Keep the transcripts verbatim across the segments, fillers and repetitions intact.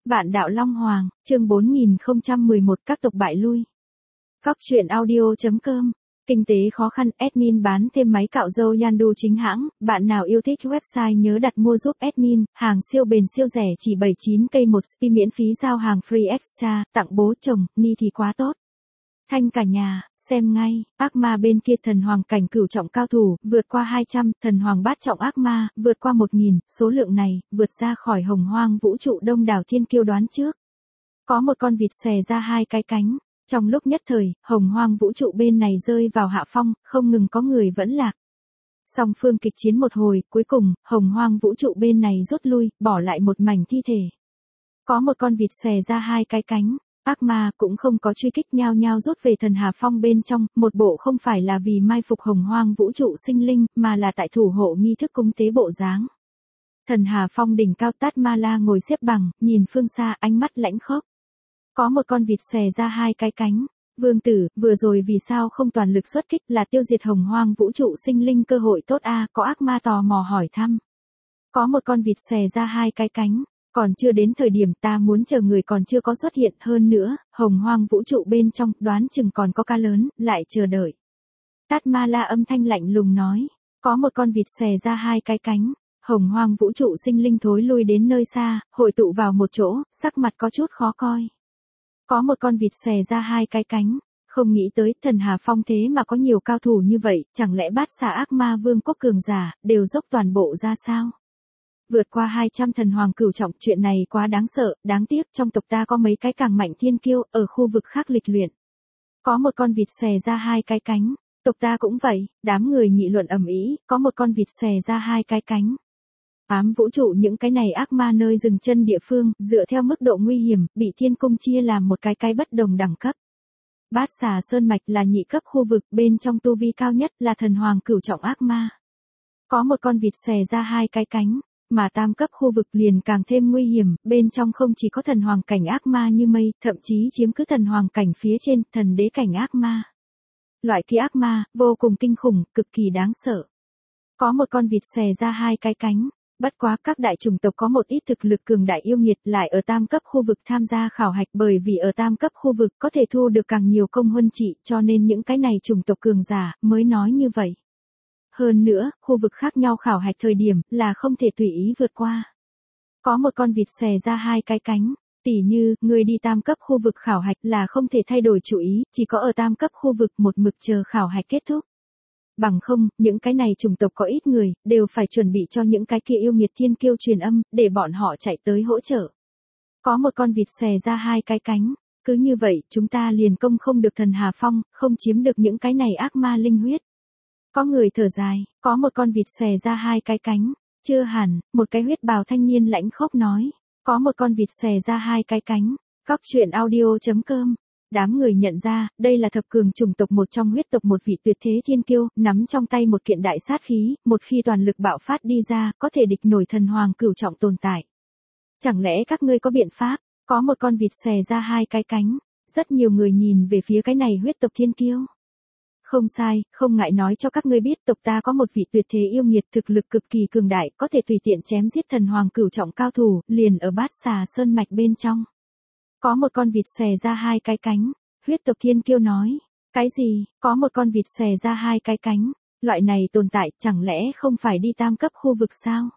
Vạn đạo Long Hoàng, chương bốn nghìn không trăm mười một các tộc bại lui. Góc truyện audio chấm com. Kinh tế khó khăn, admin bán thêm máy cạo râu Yandu chính hãng, bạn nào yêu thích website nhớ đặt mua giúp admin, hàng siêu bền siêu rẻ chỉ bảy mươi chín cây một spi miễn phí giao hàng free extra, tặng bố chồng, ni thì quá tốt. Thanh cả nhà, xem ngay, ác ma bên kia thần hoàng cảnh cửu trọng cao thủ, vượt qua hai trăm, thần hoàng bát trọng ác ma, vượt qua một nghìn, số lượng này, vượt ra khỏi hồng hoang vũ trụ đông đảo thiên kiêu đoán trước. Có một con vịt xòe ra hai cái cánh, trong lúc nhất thời, hồng hoang vũ trụ bên này rơi vào hạ phong, không ngừng có người vẫn lạc. Song phương kịch chiến một hồi, cuối cùng, hồng hoang vũ trụ bên này rút lui, bỏ lại một mảnh thi thể. Có một con vịt xòe ra hai cái cánh. Ác ma cũng không có truy kích nhao nhao rút về thần Hà Phong bên trong, một bộ không phải là vì mai phục hồng hoang vũ trụ sinh linh, mà là tại thủ hộ nghi thức cúng tế bộ dáng. Thần Hà Phong đỉnh cao Tát Ma La ngồi xếp bằng, nhìn phương xa ánh mắt lãnh khốc. Có một con vịt xòe ra hai cái cánh. Vương tử, vừa rồi vì sao không toàn lực xuất kích là tiêu diệt hồng hoang vũ trụ sinh linh cơ hội tốt a à, có ác ma tò mò hỏi thăm. Có một con vịt xòe ra hai cái cánh. Còn chưa đến thời điểm ta muốn chờ người còn chưa có xuất hiện hơn nữa, hồng hoang vũ trụ bên trong đoán chừng còn có cá lớn, lại chờ đợi. Tát Ma La âm thanh lạnh lùng nói, có một con vịt xòe ra hai cái cánh, hồng hoang vũ trụ sinh linh thối lui đến nơi xa, hội tụ vào một chỗ, sắc mặt có chút khó coi. Có một con vịt xòe ra hai cái cánh, không nghĩ tới thần Hà Phong thế mà có nhiều cao thủ như vậy, chẳng lẽ bát xà ác ma vương quốc cường giả, đều dốc toàn bộ ra sao? Vượt qua hai trăm thần hoàng cửu trọng, chuyện này quá đáng sợ, đáng tiếc trong tộc ta có mấy cái càng mạnh thiên kiêu, ở khu vực khác lịch luyện. Có một con vịt xòe ra hai cái cánh, tộc ta cũng vậy, đám người nghị luận ầm ĩ, có một con vịt xòe ra hai cái cánh. Ám vũ trụ những cái này ác ma nơi dừng chân địa phương, dựa theo mức độ nguy hiểm, bị thiên cung chia làm một cái cái bất đồng đẳng cấp. Bát xà sơn mạch là nhị cấp khu vực, bên trong tu vi cao nhất là thần hoàng cửu trọng ác ma. Có một con vịt xòe ra hai cái cánh. Mà tam cấp khu vực liền càng thêm nguy hiểm, bên trong không chỉ có thần hoàng cảnh ác ma như mây, thậm chí chiếm cứ thần hoàng cảnh phía trên, thần đế cảnh ác ma. Loại kia ác ma, vô cùng kinh khủng, cực kỳ đáng sợ. Có một con vịt xòe ra hai cái cánh, bất quá các đại chủng tộc có một ít thực lực cường đại yêu nghiệt lại ở tam cấp khu vực tham gia khảo hạch bởi vì ở tam cấp khu vực có thể thu được càng nhiều công huân trị cho nên những cái này chủng tộc cường giả mới nói như vậy. Hơn nữa, khu vực khác nhau khảo hạch thời điểm là không thể tùy ý vượt qua. Có một con vịt xòe ra hai cái cánh, tỉ như, người đi tam cấp khu vực khảo hạch là không thể thay đổi chủ ý, chỉ có ở tam cấp khu vực một mực chờ khảo hạch kết thúc. Bằng không, những cái này chủng tộc có ít người, đều phải chuẩn bị cho những cái kia yêu nghiệt thiên kiêu truyền âm, để bọn họ chạy tới hỗ trợ. Có một con vịt xòe ra hai cái cánh, cứ như vậy, chúng ta liền công không được thần Hà Phong, không chiếm được những cái này ác ma linh huyết. Có người thở dài, có một con vịt xòe ra hai cái cánh, chưa hẳn, một cái huyết bào thanh niên lãnh khốc nói, có một con vịt xòe ra hai cái cánh, góc truyện audio chấm com. Đám người nhận ra, đây là thập cường chủng tộc một trong huyết tộc một vị tuyệt thế thiên kiêu, nắm trong tay một kiện đại sát khí, một khi toàn lực bạo phát đi ra, có thể địch nổi thần hoàng cửu trọng tồn tại. Chẳng lẽ các ngươi có biện pháp, có một con vịt xòe ra hai cái cánh, rất nhiều người nhìn về phía cái này huyết tộc thiên kiêu. Không sai, không ngại nói cho các ngươi biết tộc ta có một vị tuyệt thế yêu nghiệt thực lực cực kỳ cường đại, có thể tùy tiện chém giết thần hoàng cửu trọng cao thủ, liền ở bát xà sơn mạch bên trong. Có một con vịt xòe ra hai cái cánh, huyết tộc thiên kiêu nói, cái gì, có một con vịt xòe ra hai cái cánh, loại này tồn tại chẳng lẽ không phải đi tam cấp khu vực sao?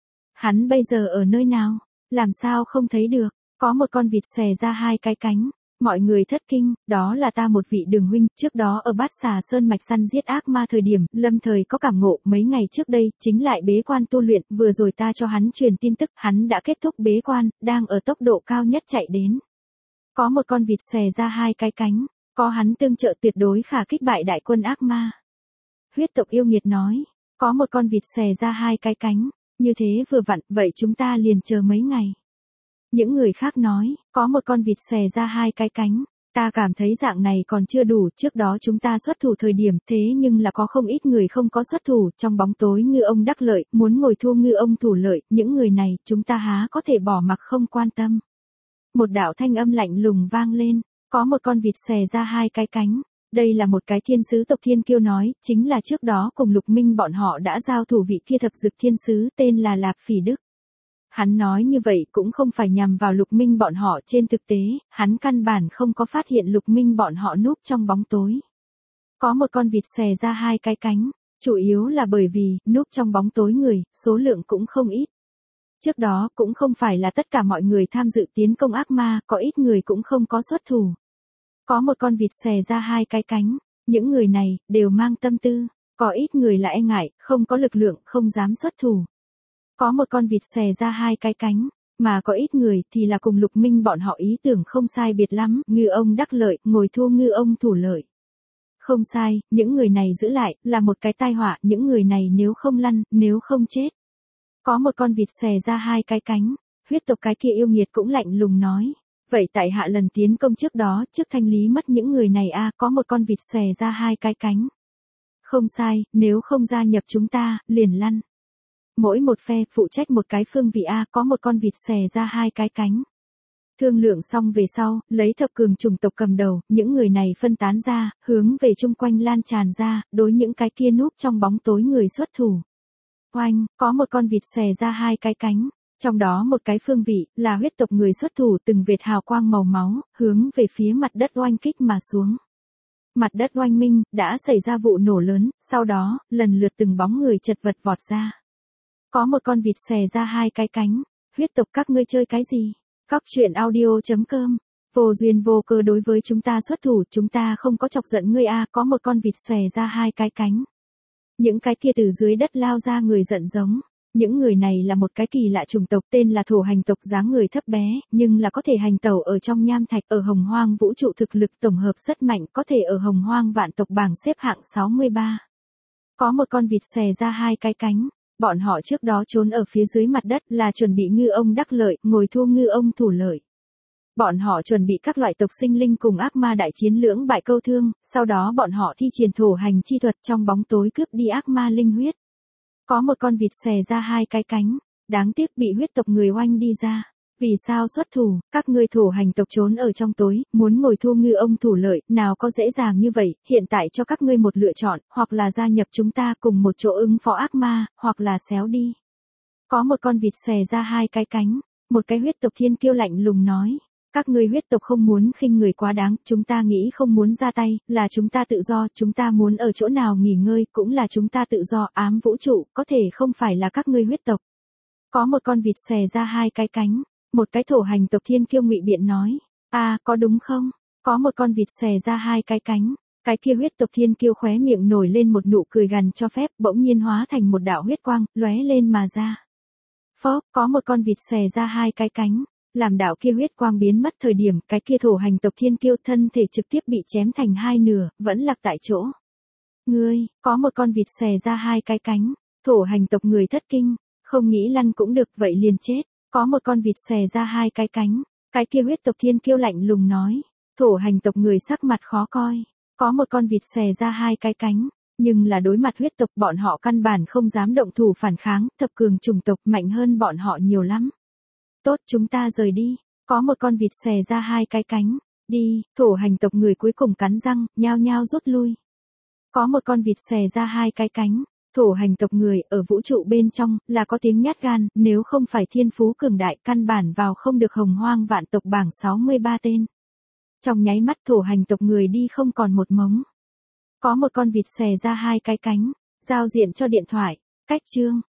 Hắn bây giờ ở nơi nào, làm sao không thấy được, có một con vịt xòe ra hai cái cánh. Mọi người thất kinh, đó là ta một vị đường huynh, trước đó ở bát xà sơn mạch săn giết ác ma thời điểm, lâm thời có cảm ngộ, mấy ngày trước đây, chính lại bế quan tu luyện, vừa rồi ta cho hắn truyền tin tức, hắn đã kết thúc bế quan, đang ở tốc độ cao nhất chạy đến. Có một con vịt xòe ra hai cái cánh, có hắn tương trợ tuyệt đối khả kích bại đại quân ác ma. Huyết tộc yêu nghiệt nói, có một con vịt xòe ra hai cái cánh, như thế vừa vặn, vậy chúng ta liền chờ mấy ngày. Những người khác nói, có một con vịt xòe ra hai cái cánh, ta cảm thấy dạng này còn chưa đủ, trước đó chúng ta xuất thủ thời điểm, thế nhưng là có không ít người không có xuất thủ, trong bóng tối ngư ông đắc lợi, muốn ngồi thu ngư ông thủ lợi, những người này, chúng ta há có thể bỏ mặc không quan tâm. Một đạo thanh âm lạnh lùng vang lên, có một con vịt xòe ra hai cái cánh, đây là một cái thiên sứ tộc thiên kiêu nói, chính là trước đó cùng Lục Minh bọn họ đã giao thủ vị kia thập dực thiên sứ tên là Lạp Phỉ Đức. Hắn nói như vậy cũng không phải nhằm vào Lục Minh bọn họ, trên thực tế, hắn căn bản không có phát hiện Lục Minh bọn họ núp trong bóng tối. Có một con vịt xòe ra hai cái cánh, chủ yếu là bởi vì, núp trong bóng tối người, số lượng cũng không ít. Trước đó cũng không phải là tất cả mọi người tham dự tiến công ác ma, có ít người cũng không có xuất thủ. Có một con vịt xòe ra hai cái cánh, những người này, đều mang tâm tư, có ít người là e ngại, không có lực lượng, không dám xuất thủ. Có một con vịt xòe ra hai cái cánh, mà có ít người thì là cùng Lục Minh bọn họ ý tưởng không sai biệt lắm, ngư ông đắc lợi, ngồi thu ngư ông thủ lợi. Không sai, những người này giữ lại, là một cái tai họa, những người này nếu không lăn, nếu không chết. Có một con vịt xòe ra hai cái cánh, huyết tộc cái kia yêu nghiệt cũng lạnh lùng nói. Vậy tại hạ lần tiến công trước đó, trước thanh lý mất những người này a, có một con vịt xòe ra hai cái cánh. Không sai, nếu không gia nhập chúng ta, liền lăn. Mỗi một phe phụ trách một cái phương vị a, có một con vịt xòe ra hai cái cánh. Thương lượng xong về sau, lấy thập cường chủng tộc cầm đầu, những người này phân tán ra, hướng về chung quanh lan tràn ra, đối những cái kia núp trong bóng tối người xuất thủ. Oanh, có một con vịt xòe ra hai cái cánh, trong đó một cái phương vị, là huyết tộc người xuất thủ từng vệt hào quang màu máu, hướng về phía mặt đất oanh kích mà xuống. Mặt đất oanh minh, đã xảy ra vụ nổ lớn, sau đó, lần lượt từng bóng người chật vật vọt ra. Có một con vịt xòe ra hai cái cánh, huyết tộc các ngươi chơi cái gì? Cóc truyện audio chấm com, vô duyên vô cơ đối với chúng ta xuất thủ, chúng ta không có chọc giận ngươi a, có một con vịt xòe ra hai cái cánh. Những cái kia từ dưới đất lao ra người giận giống. Những người này là một cái kỳ lạ chủng tộc tên là thổ hành tộc, dáng người thấp bé, nhưng là có thể hành tẩu ở trong nham thạch, ở hồng hoang vũ trụ thực lực tổng hợp rất mạnh, có thể ở hồng hoang vạn tộc bảng xếp hạng sáu mươi ba. Có một con vịt xòe ra hai cái cánh, bọn họ trước đó trốn ở phía dưới mặt đất là chuẩn bị ngư ông đắc lợi, ngồi thu ngư ông thủ lợi. Bọn họ chuẩn bị các loại tộc sinh linh cùng ác ma đại chiến lưỡng bại câu thương, sau đó bọn họ thi triển thổ hành chi thuật trong bóng tối cướp đi ác ma linh huyết. Có một con vịt xòe ra hai cái cánh, đáng tiếc bị huyết tộc người oanh đi ra. Vì sao xuất thủ, các ngươi thổ hành tộc trốn ở trong tối, muốn ngồi thu ngư ông thủ lợi, nào có dễ dàng như vậy, hiện tại cho các ngươi một lựa chọn, hoặc là gia nhập chúng ta cùng một chỗ ứng phó ác ma, hoặc là xéo đi. Có một con vịt xòe ra hai cái cánh, một cái huyết tộc thiên kiêu lạnh lùng nói. Các ngươi huyết tộc không muốn khinh người quá đáng, chúng ta nghĩ không muốn ra tay, là chúng ta tự do, chúng ta muốn ở chỗ nào nghỉ ngơi, cũng là chúng ta tự do, ám vũ trụ, có thể không phải là các ngươi huyết tộc. Có một con vịt xòe ra hai cái cánh, một cái thổ hành tộc thiên kiêu ngụy biện nói, a à, có đúng không? Có một con vịt xòe ra hai cái cánh, cái kia huyết tộc thiên kiêu khóe miệng nổi lên một nụ cười gằn cho phép, bỗng nhiên hóa thành một đạo huyết quang, lóe lên mà ra. Phốc, có một con vịt xòe ra hai cái cánh. Làm đạo kia huyết quang biến mất thời điểm, cái kia thổ hành tộc thiên kiêu thân thể trực tiếp bị chém thành hai nửa, vẫn lạc tại chỗ. Ngươi, có một con vịt xòe ra hai cái cánh, thổ hành tộc người thất kinh, không nghĩ lăn cũng được, vậy liền chết. Có một con vịt xòe ra hai cái cánh, cái kia huyết tộc thiên kiêu lạnh lùng nói, thổ hành tộc người sắc mặt khó coi. Có một con vịt xòe ra hai cái cánh, nhưng là đối mặt huyết tộc bọn họ căn bản không dám động thủ phản kháng, thập cường chủng tộc mạnh hơn bọn họ nhiều lắm. Tốt, chúng ta rời đi. Có một con vịt xòe ra hai cái cánh. Đi, thổ hành tộc người cuối cùng cắn răng, nhao nhao rút lui. Có một con vịt xòe ra hai cái cánh. Thổ hành tộc người, ở vũ trụ bên trong, là có tiếng nhát gan, nếu không phải thiên phú cường đại, căn bản vào không được hồng hoang vạn tộc bảng sáu mươi ba tên. Trong nháy mắt thổ hành tộc người đi không còn một mống. Có một con vịt xòe ra hai cái cánh. Giao diện cho điện thoại. Cách chương.